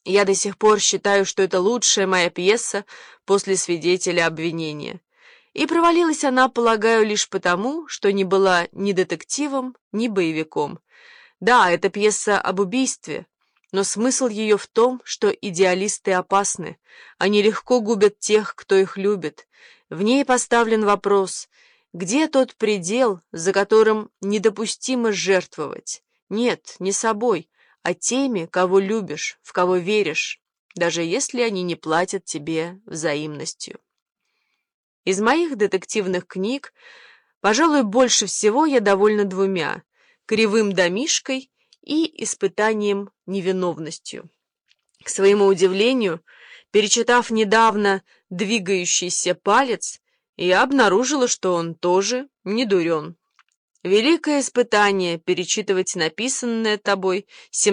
Я до сих пор считаю, что это лучшая моя пьеса после «Свидетеля обвинения». И провалилась она, полагаю, лишь потому, что не была ни детективом, ни боевиком. Да, это пьеса об убийстве, но смысл ее в том, что идеалисты опасны. Они легко губят тех, кто их любит. В ней поставлен вопрос: где тот предел, за которым недопустимо жертвовать? Нет, не собой, а теми, кого любишь, в кого веришь, даже если они не платят тебе взаимностью. Из моих детективных книг, пожалуй, больше всего я довольна двумя: «Кривым домишкой» и «Испытанием невиновностью». К своему удивлению, перечитав недавно «Двигающийся палец», я обнаружила, что он тоже не дурен. Великое испытание перечитывать написанное тобой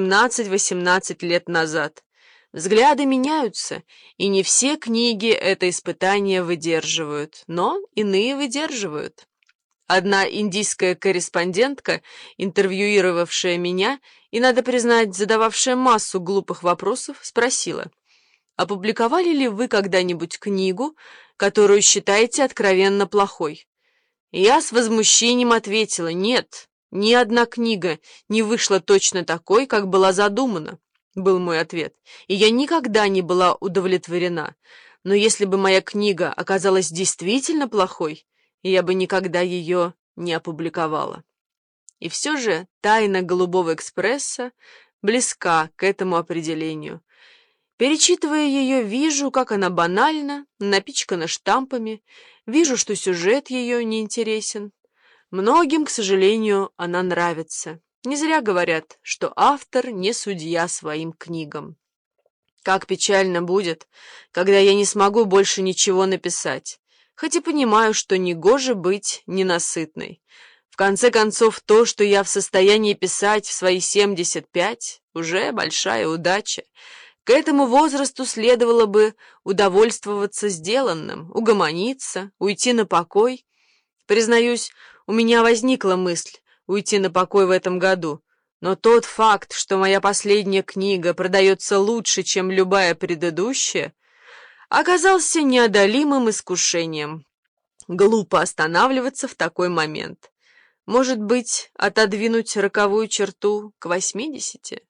17-18 лет назад. Взгляды меняются, и не все книги это испытание выдерживают, но иные выдерживают. Одна индийская корреспондентка, интервьюировавшая меня и, надо признать, задававшая массу глупых вопросов, спросила: «Опубликовали ли вы когда-нибудь книгу, которую считаете откровенно плохой?» Я с возмущением ответила: «Нет, ни одна книга не вышла точно такой, как была задумана», был мой ответ, и я никогда не была удовлетворена. Но если бы моя книга оказалась действительно плохой, я бы никогда ее не опубликовала. И все же «Тайна Голубого экспресса» близка к этому определению. Перечитывая ее, вижу, как она банальна, напичкана штампами, вижу, что сюжет ее неинтересен. Многим, к сожалению, она нравится. Не зря говорят, что автор не судья своим книгам. Как печально будет, когда я не смогу больше ничего написать, хоть и понимаю, что негоже быть ненасытной. В конце концов, то, что я в состоянии писать в свои 75, уже большая удача. К этому возрасту следовало бы удовольствоваться сделанным, угомониться, уйти на покой. Признаюсь, у меня возникла мысль уйти на покой в этом году, но тот факт, что моя последняя книга продается лучше, чем любая предыдущая, оказался неодолимым искушением. Глупо останавливаться в такой момент. Может быть, отодвинуть роковую черту к 80?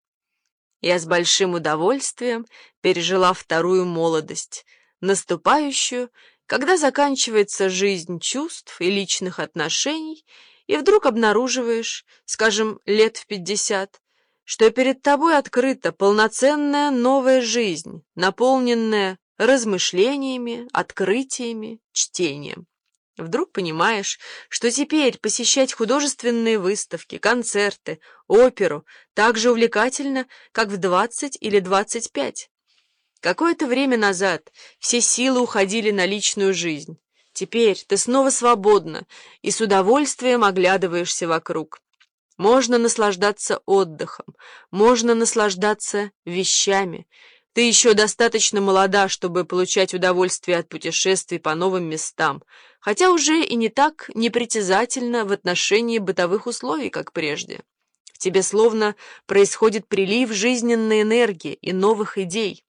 Я с большим удовольствием пережила вторую молодость, наступающую, когда заканчивается жизнь чувств и личных отношений, и вдруг обнаруживаешь, скажем, лет в 50, что перед тобой открыта полноценная новая жизнь, наполненная размышлениями, открытиями, чтением. Вдруг понимаешь, что теперь посещать художественные выставки, концерты, оперу так же увлекательно, как в 20 или 25. Какое-то время назад все силы уходили на личную жизнь. Теперь ты снова свободна и с удовольствием оглядываешься вокруг. Можно наслаждаться отдыхом, можно наслаждаться вещами. Ты еще достаточно молода, чтобы получать удовольствие от путешествий по новым местам, хотя уже и не так непритязательно в отношении бытовых условий, как прежде. В тебе словно происходит прилив жизненной энергии и новых идей.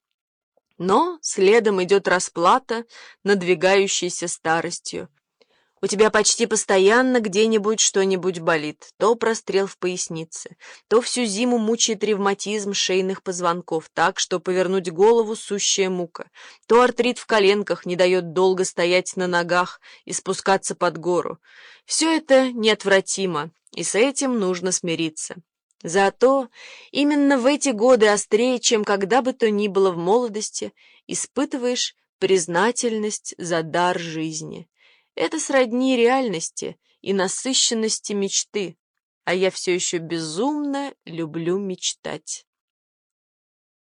Но следом идет расплата надвигающейся старостью. У тебя почти постоянно где-нибудь что-нибудь болит. То прострел в пояснице, то всю зиму мучает ревматизм шейных позвонков так, что повернуть голову — сущая мука. То артрит в коленках не дает долго стоять на ногах и спускаться под гору. Все это неотвратимо, и с этим нужно смириться. Зато именно в эти годы острее, чем когда бы то ни было в молодости, испытываешь признательность за дар жизни. Это сродни реальности и насыщенности мечты, а я все еще безумно люблю мечтать.